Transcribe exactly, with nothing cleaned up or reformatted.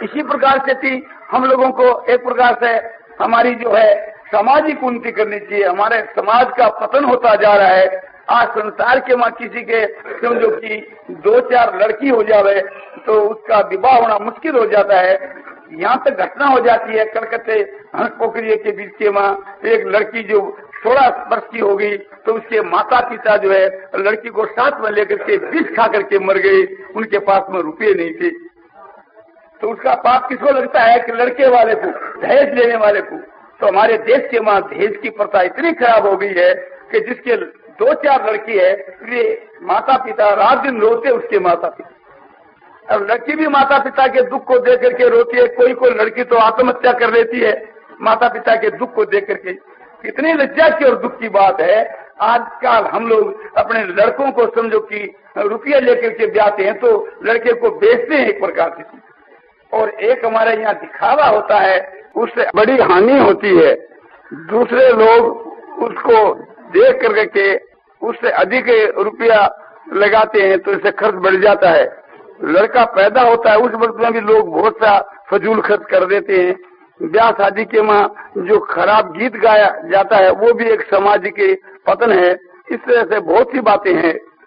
इसी प्रकार से थी। हम लोगों को एक प्रकार से हमारी जो है सामाजिक उन्नति करनी चाहिए। हमारे समाज का पतन होता जा रहा है। आज संसार के माँ किसी के समझो कि दो चार लड़की हो जावे तो उसका विवाह होना मुश्किल हो जाता है। यहाँ तक घटना हो जाती है कलकत्ते हंस पोखरिया के बीच के माँ एक लड़की जो सोलह वर्ष की हो गई तो उसके माता पिता जो है लड़की को साथ में लेकर के विष खा करके मर गए। उनके पास में रुपये नहीं थे तो उसका पाप किसको लगता है कि लड़के वाले को, दहेज लेने वाले को। तो हमारे देश के माँ दहेज की प्रथा इतनी खराब हो गई है कि जिसके दो चार लड़की है वे माता पिता रात दिन रोते उसके माता पिता। अब लड़की भी माता पिता के दुख को देख करके रोती है। कोई कोई लड़की तो आत्महत्या कर लेती है माता पिता के दुख को देख करके। कितनी लज्जा की और दुख की बात है। आजकल हम लोग अपने लड़कों को समझो कि रुपया लेकर के ब्याहते हैं तो लड़के को बेचते हैं एक प्रकार से, और एक हमारे यहाँ दिखावा होता है, उससे बड़ी हानि होती है। दूसरे लोग उसको देख करके उससे अधिक रुपया लगाते हैं तो इससे खर्च बढ़ जाता है। लड़का पैदा होता है उस वक्त में भी लोग बहुत सा फजूल खर्च कर देते हैं। ब्याह शादी के माँ जो खराब गीत गाया जाता है वो भी एक समाज के पतन है। इस तरह से बहुत सी बातें हैं।